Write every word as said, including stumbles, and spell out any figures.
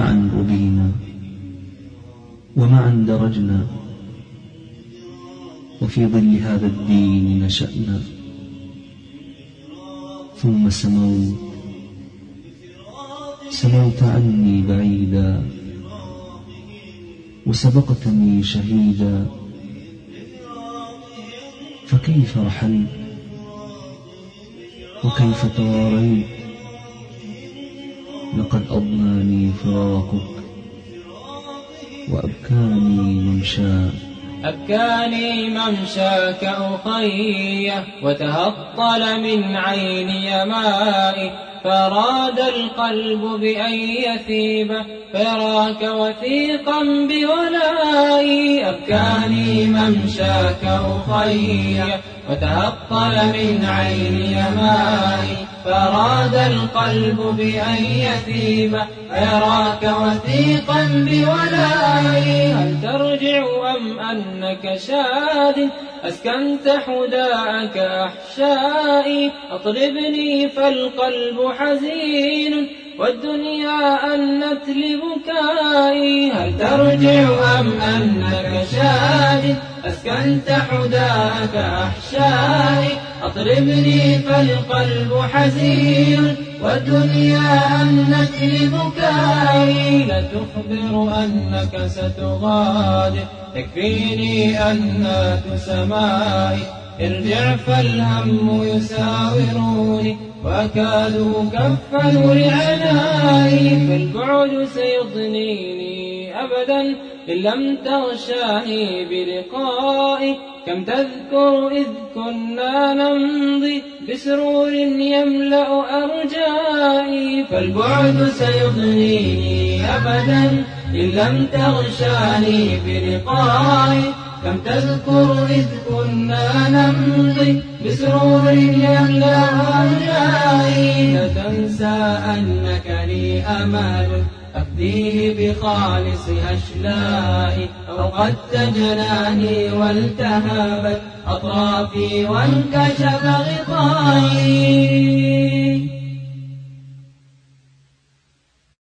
معا ربينا ومعا درجنا، وفي ظل هذا الدين نشأنا. ثم سموت سموت عني بعيدا، وسبقتني شهيدا، فكيف رحلت وكيف تواريت؟ لقد أضناني فراقك وأبكاني ممشاك. أبكاني ممشاك أخي، وتهطل من عيني مائي، فأراد القلب بأن يثيب فيراك وثيقا بولائي. أبكاني ممشاك أخي، وتهطل من عيني مائي، فأراد القلب بأن يثيب فيراك وثيقا بولائي. هل ترجع أم أنك شاد أسكنت حداءك أحشائي؟ أطلبني فالقلب حزين والدنيا أنت لبكائي. هل ترجع أم أنك شاد أسكنت حداءك أحشائي؟ أطربني فالقلب حزين والدنيا أنت لبكائي. لا تخبر أنك ستغادر تكفيني أنات سمائي. ارجع فالهم يساوروني وأكاد كفا لعنائي. فالبعد سيضنيني أبدا إن لم تغشاني بلقائي. كم تذكر إذ كنا نمضي بسرور يملأ أرجائي. فالبعد سيضنيني أبدا إن لم تغشاني بلقائي. كم تذكر إذ كنا نمضي بسرور يملأ أرجائي. لا تنسى أنك لي أمل أفديه بخالص أشلائي. أوقدت جناني والتهبت أطرافي وانكشف غطائي.